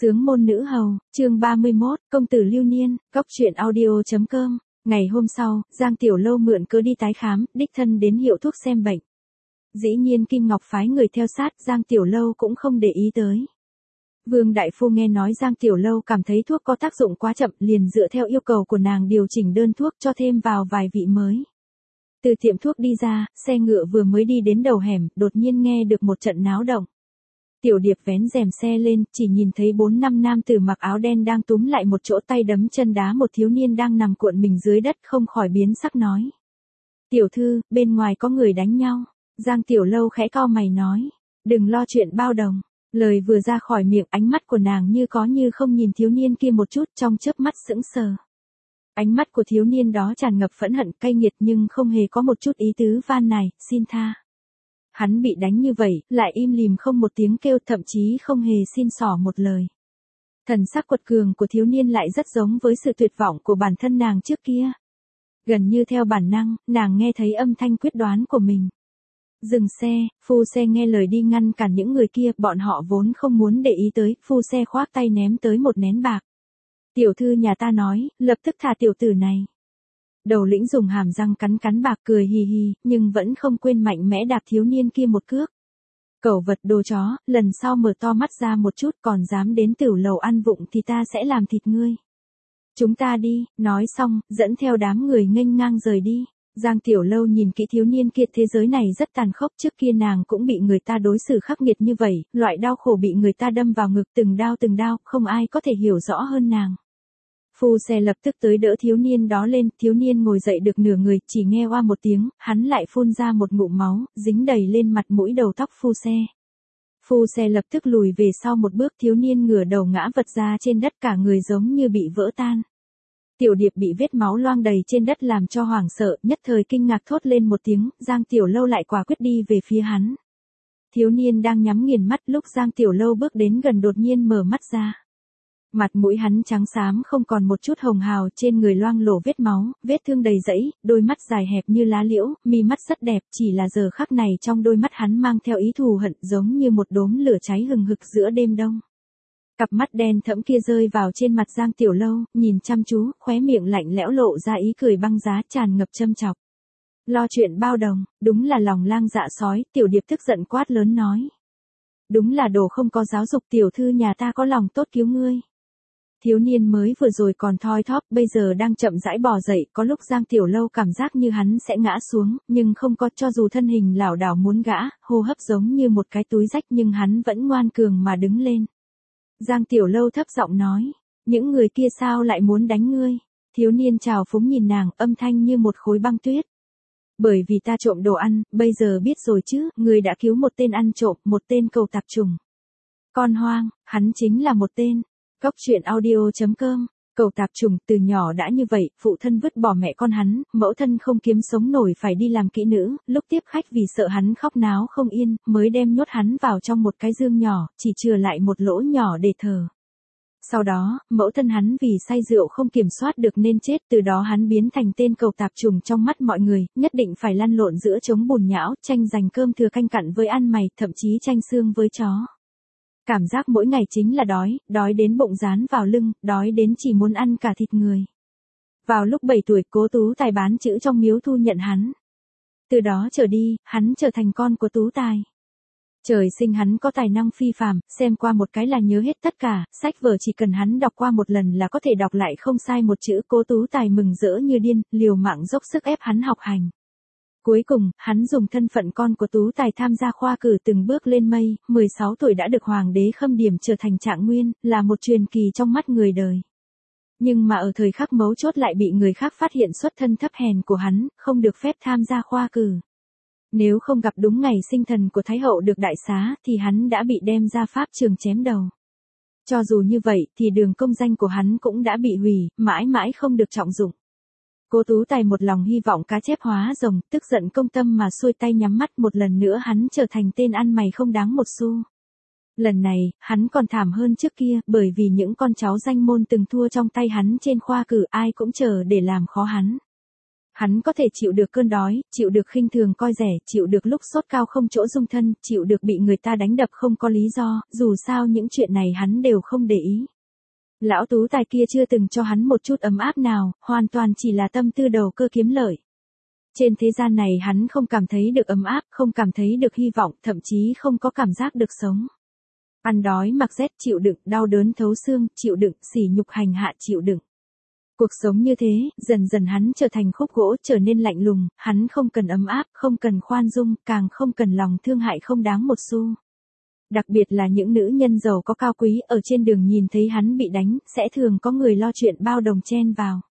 Sướng môn nữ hầu, chương 31, công tử lưu niên, cóc truyện audio.com. Ngày hôm sau, Giang Tiểu Lâu mượn cớ đi tái khám, đích thân đến hiệu thuốc xem bệnh. Dĩ nhiên Kim Ngọc phái người theo sát, Giang Tiểu Lâu cũng không để ý tới. Vương Đại Phu nghe nói Giang Tiểu Lâu cảm thấy thuốc có tác dụng quá chậm, liền dựa theo yêu cầu của nàng điều chỉnh đơn thuốc cho thêm vào vài vị mới. Từ tiệm thuốc đi ra, xe ngựa vừa mới đi đến đầu hẻm, đột nhiên nghe được một trận náo động. Tiểu Điệp vén rèm xe lên, chỉ nhìn thấy 4-5 nam tử mặc áo đen đang túm lại một chỗ, tay đấm chân đá một thiếu niên đang nằm cuộn mình dưới đất, không khỏi biến sắc nói. Tiểu thư, bên ngoài có người đánh nhau. Giang Tiểu Lâu khẽ cau mày nói. Đừng lo chuyện bao đồng. Lời vừa ra khỏi miệng, ánh mắt của nàng như có như không nhìn thiếu niên kia một chút, trong chớp mắt sững sờ. Ánh mắt của thiếu niên đó tràn ngập phẫn hận, cay nghiệt nhưng không hề có một chút ý tứ van nài, xin tha. Hắn bị đánh như vậy, lại im lìm không một tiếng kêu, thậm chí không hề xin xỏ một lời. Thần sắc quật cường của thiếu niên lại rất giống với sự tuyệt vọng của bản thân nàng trước kia. Gần như theo bản năng, nàng nghe thấy âm thanh quyết đoán của mình. Dừng xe, phu xe nghe lời đi ngăn cản những người kia, bọn họ vốn không muốn để ý tới, phu xe khoác tay ném tới một nén bạc. Tiểu thư nhà ta nói, lập tức thả tiểu tử này. Đầu lĩnh dùng hàm răng cắn cắn bạc, cười hì hì, nhưng vẫn không quên mạnh mẽ đạp thiếu niên kia một cước. Cẩu vật đồ chó, lần sau mở to mắt ra một chút, còn dám đến tửu lầu ăn vụng thì ta sẽ làm thịt ngươi. Chúng ta đi, nói xong, dẫn theo đám người nghênh ngang rời đi. Giang Tiểu Lâu nhìn kỹ thiếu niên kia, thế giới này rất tàn khốc, trước kia nàng cũng bị người ta đối xử khắc nghiệt như vậy, loại đau khổ bị người ta đâm vào ngực từng đao, không ai có thể hiểu rõ hơn nàng. Phu xe lập tức tới đỡ thiếu niên đó lên, thiếu niên ngồi dậy được nửa người, chỉ nghe oa một tiếng, hắn lại phun ra một ngụm máu, dính đầy lên mặt mũi đầu tóc phu xe. Phu xe lập tức lùi về sau một bước, thiếu niên ngửa đầu ngã vật ra trên đất, cả người giống như bị vỡ tan. Tiểu Điệp bị vết máu loang đầy trên đất làm cho hoảng sợ, nhất thời kinh ngạc thốt lên một tiếng, Giang Tiểu Lâu lại quả quyết đi về phía hắn. Thiếu niên đang nhắm nghiền mắt, lúc Giang Tiểu Lâu bước đến gần đột nhiên mở mắt ra. Mặt mũi hắn trắng xám không còn một chút hồng hào, trên người loang lổ vết máu, vết thương đầy rẫy, đôi mắt dài hẹp như lá liễu, mi mắt rất đẹp, chỉ là giờ khắc này trong đôi mắt hắn mang theo ý thù hận, giống như một đốm lửa cháy hừng hực giữa đêm đông. Cặp mắt đen thẫm kia rơi vào trên mặt Giang Tiểu Lâu, nhìn chăm chú, khóe miệng lạnh lẽo lộ ra ý cười băng giá, tràn ngập châm chọc. Lo chuyện bao đồng, đúng là lòng lang dạ sói, Tiểu Điệp tức giận quát lớn nói. Đúng là đồ không có giáo dục, tiểu thư nhà ta có lòng tốt cứu ngươi. Thiếu niên mới vừa rồi còn thoi thóp, bây giờ đang chậm rãi bò dậy, có lúc Giang Tiểu Lâu cảm giác như hắn sẽ ngã xuống, nhưng không có, cho dù thân hình lảo đảo muốn gã, hô hấp giống như một cái túi rách nhưng hắn vẫn ngoan cường mà đứng lên. Giang Tiểu Lâu thấp giọng nói, những người kia sao lại muốn đánh ngươi? Thiếu niên trào phúng nhìn nàng, âm thanh như một khối băng tuyết. Bởi vì ta trộm đồ ăn, bây giờ biết rồi chứ, ngươi đã cứu một tên ăn trộm, một tên cẩu tạp chủng. Con hoang, hắn chính là một tên. Cóc truyện audio.com. Cẩu tạp chủng, từ nhỏ đã như vậy, phụ thân vứt bỏ mẹ con hắn, mẫu thân không kiếm sống nổi phải đi làm kỹ nữ, lúc tiếp khách vì sợ hắn khóc náo không yên, mới đem nhốt hắn vào trong một cái giường nhỏ, chỉ chừa lại một lỗ nhỏ để thờ. Sau đó, mẫu thân hắn vì say rượu không kiểm soát được nên chết, từ đó hắn biến thành tên cẩu tạp chủng trong mắt mọi người, nhất định phải lăn lộn giữa trống bùn nhão, tranh giành cơm thừa canh cặn với ăn mày, thậm chí tranh xương với chó. Cảm giác mỗi ngày chính là đói, đói đến bụng dán vào lưng, đói đến chỉ muốn ăn cả thịt người. Vào lúc 7 tuổi, Cố Tú Tài bán chữ trong miếu thu nhận hắn. Từ đó trở đi, hắn trở thành con của Tú Tài. Trời sinh hắn có tài năng phi phàm, xem qua một cái là nhớ hết tất cả, sách vở chỉ cần hắn đọc qua một lần là có thể đọc lại không sai một chữ. Cố Tú Tài mừng rỡ như điên, liều mạng dốc sức ép hắn học hành. Cuối cùng, hắn dùng thân phận con của Tú Tài tham gia khoa cử từng bước lên mây, 16 tuổi đã được hoàng đế khâm điểm trở thành trạng nguyên, là một truyền kỳ trong mắt người đời. Nhưng mà ở thời khắc mấu chốt lại bị người khác phát hiện xuất thân thấp hèn của hắn, không được phép tham gia khoa cử. Nếu không gặp đúng ngày sinh thần của Thái hậu được đại xá thì hắn đã bị đem ra pháp trường chém đầu. Cho dù như vậy thì đường công danh của hắn cũng đã bị hủy, mãi mãi không được trọng dụng. Cố Tú Tài một lòng hy vọng cá chép hóa rồng, tức giận công tâm mà xuôi tay nhắm mắt, một lần nữa hắn trở thành tên ăn mày không đáng một xu. Lần này, hắn còn thảm hơn trước kia, bởi vì những con cháu danh môn từng thua trong tay hắn trên khoa cử ai cũng chờ để làm khó hắn. Hắn có thể chịu được cơn đói, chịu được khinh thường coi rẻ, chịu được lúc sốt cao không chỗ dung thân, chịu được bị người ta đánh đập không có lý do, dù sao những chuyện này hắn đều không để ý. Lão tú tài kia chưa từng cho hắn một chút ấm áp nào, hoàn toàn chỉ là tâm tư đầu cơ kiếm lợi. Trên thế gian này hắn không cảm thấy được ấm áp, không cảm thấy được hy vọng, thậm chí không có cảm giác được sống. Ăn đói mặc rét chịu đựng, đau đớn thấu xương, chịu đựng, sỉ nhục hành hạ chịu đựng. Cuộc sống như thế, dần dần hắn trở thành khúc gỗ, trở nên lạnh lùng, hắn không cần ấm áp, không cần khoan dung, càng không cần lòng thương hại không đáng một xu. Đặc biệt là những nữ nhân giàu có cao quý ở trên đường nhìn thấy hắn bị đánh, sẽ thường có người lo chuyện bao đồng chen vào.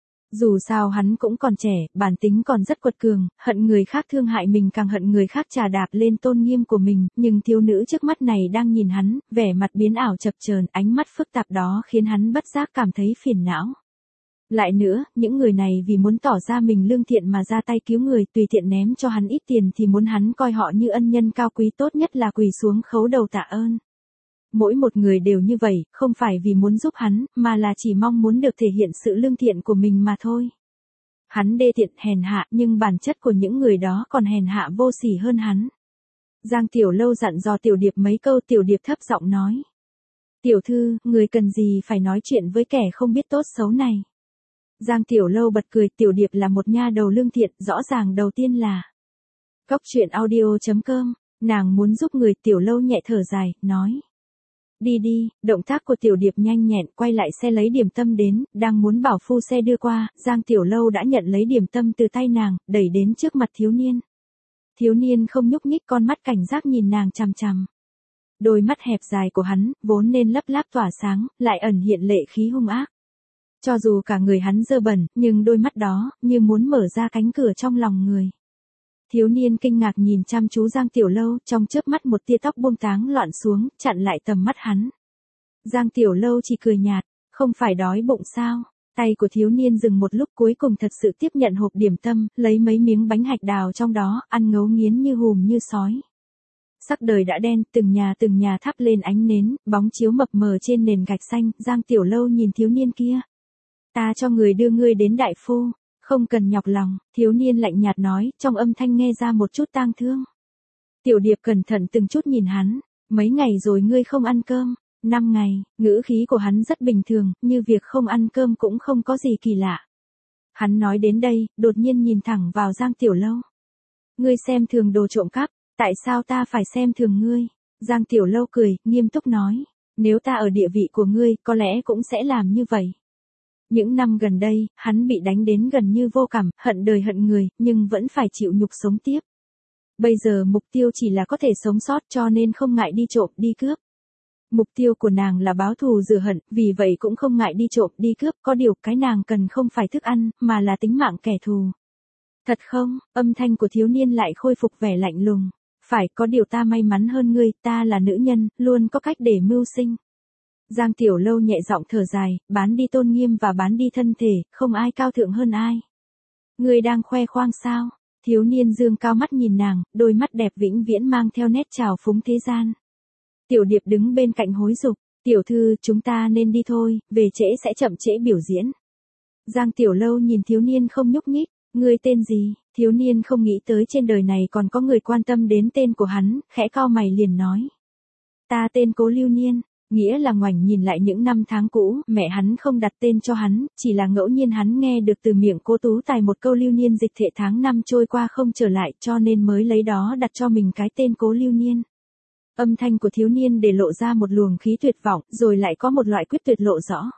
Dù sao hắn cũng còn trẻ, bản tính còn rất quật cường, hận người khác thương hại mình càng hận người khác trà đạp lên tôn nghiêm của mình, nhưng thiếu nữ trước mắt này đang nhìn hắn, vẻ mặt biến ảo chập chờn, ánh mắt phức tạp đó khiến hắn bất giác cảm thấy phiền não. Lại nữa, những người này vì muốn tỏ ra mình lương thiện mà ra tay cứu người, tùy tiện ném cho hắn ít tiền thì muốn hắn coi họ như ân nhân cao quý, tốt nhất là quỳ xuống khấu đầu tạ ơn. Mỗi một người đều như vậy, không phải vì muốn giúp hắn, mà là chỉ mong muốn được thể hiện sự lương thiện của mình mà thôi. Hắn đê tiện hèn hạ, nhưng bản chất của những người đó còn hèn hạ vô sỉ hơn hắn. Giang Tiểu Lâu dặn dò Tiểu Điệp mấy câu, Tiểu Điệp thấp giọng nói. Tiểu thư, người cần gì phải nói chuyện với kẻ không biết tốt xấu này. Giang Tiểu Lâu bật cười, Tiểu Điệp là một nha đầu lương thiện, rõ ràng đầu tiên là. Cóc truyện audio.com, nàng muốn giúp người. Tiểu Lâu nhẹ thở dài, nói. Đi đi, động tác của Tiểu Điệp nhanh nhẹn, quay lại xe lấy điểm tâm đến, đang muốn bảo phu xe đưa qua, Giang Tiểu Lâu đã nhận lấy điểm tâm từ tay nàng, đẩy đến trước mặt thiếu niên. Thiếu niên không nhúc nhích, con mắt cảnh giác nhìn nàng chằm chằm. Đôi mắt hẹp dài của hắn, vốn nên lấp láp tỏa sáng, lại ẩn hiện lệ khí hung ác. Cho dù cả người hắn dơ bẩn, nhưng đôi mắt đó, như muốn mở ra cánh cửa trong lòng người. Thiếu niên kinh ngạc nhìn chăm chú Giang Tiểu Lâu, trong chớp mắt một tia tóc buông táng loạn xuống, chặn lại tầm mắt hắn. Giang Tiểu Lâu chỉ cười nhạt, không phải đói bụng sao? Tay của thiếu niên dừng một lúc, cuối cùng thật sự tiếp nhận hộp điểm tâm, lấy mấy miếng bánh hạch đào trong đó, ăn ngấu nghiến như hùm như sói. Sắc đời đã đen, từng nhà thắp lên ánh nến, bóng chiếu mập mờ trên nền gạch xanh. Giang Tiểu Lâu nhìn thiếu niên kia. Ta cho người đưa ngươi đến đại phu, không cần nhọc lòng, thiếu niên lạnh nhạt nói, trong âm thanh nghe ra một chút tang thương. Tiểu Điệp cẩn thận từng chút nhìn hắn, mấy ngày rồi ngươi không ăn cơm, 5 ngày, ngữ khí của hắn rất bình thường, như việc không ăn cơm cũng không có gì kỳ lạ. Hắn nói đến đây, đột nhiên nhìn thẳng vào Giang Tiểu Lâu. Ngươi xem thường đồ trộm cắp, tại sao ta phải xem thường ngươi? Giang Tiểu Lâu cười, nghiêm túc nói, nếu ta ở địa vị của ngươi, có lẽ cũng sẽ làm như vậy. Những năm gần đây, hắn bị đánh đến gần như vô cảm, hận đời hận người, nhưng vẫn phải chịu nhục sống tiếp. Bây giờ mục tiêu chỉ là có thể sống sót, cho nên không ngại đi trộm, đi cướp. Mục tiêu của nàng là báo thù rửa hận, vì vậy cũng không ngại đi trộm, đi cướp, có điều cái nàng cần không phải thức ăn, mà là tính mạng kẻ thù. Thật không? Âm thanh của thiếu niên lại khôi phục vẻ lạnh lùng. Phải, có điều ta may mắn hơn ngươi, ta là nữ nhân, luôn có cách để mưu sinh. Giang Tiểu Lâu nhẹ giọng thở dài, bán đi tôn nghiêm và bán đi thân thể, không ai cao thượng hơn ai. Ngươi đang khoe khoang sao? Thiếu niên dương cao mắt nhìn nàng, đôi mắt đẹp vĩnh viễn mang theo nét trào phúng thế gian. Tiểu Điệp đứng bên cạnh hối dục, tiểu thư, chúng ta nên đi thôi, về trễ sẽ chậm trễ biểu diễn. Giang Tiểu Lâu nhìn thiếu niên không nhúc nhích, ngươi tên gì? Thiếu niên không nghĩ tới trên đời này còn có người quan tâm đến tên của hắn, khẽ cau mày liền nói. Ta tên Cố Lưu Niên. Nghĩa là ngoảnh nhìn lại những năm tháng cũ, mẹ hắn không đặt tên cho hắn, chỉ là ngẫu nhiên hắn nghe được từ miệng Cố Tú Tài một câu lưu niên dịch thệ tháng năm trôi qua không trở lại, cho nên mới lấy đó đặt cho mình cái tên Cố Lưu Niên. Âm thanh của thiếu niên để lộ ra một luồng khí tuyệt vọng, rồi lại có một loại quyết tuyệt lộ rõ.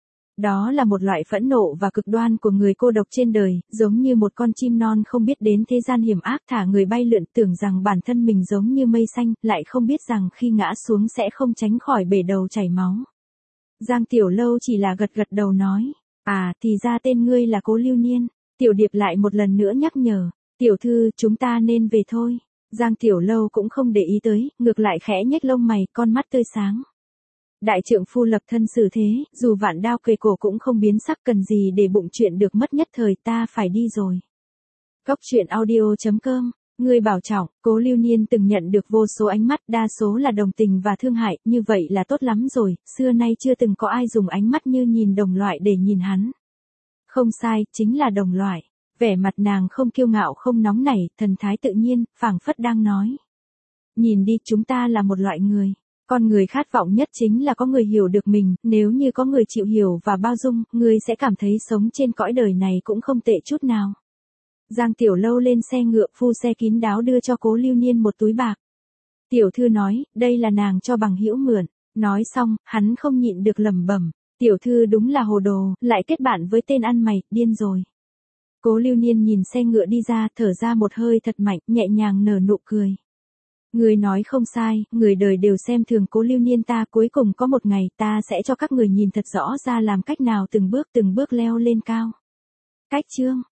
Đó là một loại phẫn nộ và cực đoan của người cô độc trên đời, giống như một con chim non không biết đến thế gian hiểm ác thả người bay lượn, tưởng rằng bản thân mình giống như mây xanh, lại không biết rằng khi ngã xuống sẽ không tránh khỏi bể đầu chảy máu. Giang Tiểu Lâu chỉ là gật gật đầu nói, à, thì ra tên ngươi là Cố Lưu Niên. Tiểu Điệp lại một lần nữa nhắc nhở, tiểu thư, chúng ta nên về thôi. Giang Tiểu Lâu cũng không để ý tới, ngược lại khẽ nhếch lông mày, con mắt tươi sáng. Đại trượng phu lập thân xử thế, dù vạn đao kề cổ cũng không biến sắc, cần gì để bụng chuyện được mất nhất thời, ta phải đi rồi. Cóc truyện audio.com, người bảo trọng. Cố Lưu Niên từng nhận được vô số ánh mắt, đa số là đồng tình và thương hại, như vậy là tốt lắm rồi, xưa nay chưa từng có ai dùng ánh mắt như nhìn đồng loại để nhìn hắn. Không sai, chính là đồng loại. Vẻ mặt nàng không kiêu ngạo không nóng nảy, thần thái tự nhiên, phảng phất đang nói. Nhìn đi, chúng ta là một loại người. Con người khát vọng nhất chính là có người hiểu được mình, nếu như có người chịu hiểu và bao dung, người sẽ cảm thấy sống trên cõi đời này cũng không tệ chút nào. Giang Tiểu Lâu lên xe ngựa, phu xe kín đáo đưa cho Cố Lưu Niên một túi bạc. Tiểu thư nói, đây là nàng cho bằng hữu mượn. Nói xong, hắn không nhịn được lẩm bẩm, tiểu thư đúng là hồ đồ, lại kết bạn với tên ăn mày, điên rồi. Cố Lưu Niên nhìn xe ngựa đi ra, thở ra một hơi thật mạnh, nhẹ nhàng nở nụ cười. Người nói không sai, người đời đều xem thường Cố Lưu Niên ta, cuối cùng có một ngày ta sẽ cho các người nhìn thật rõ ra làm cách nào từng bước leo lên cao. Cách chương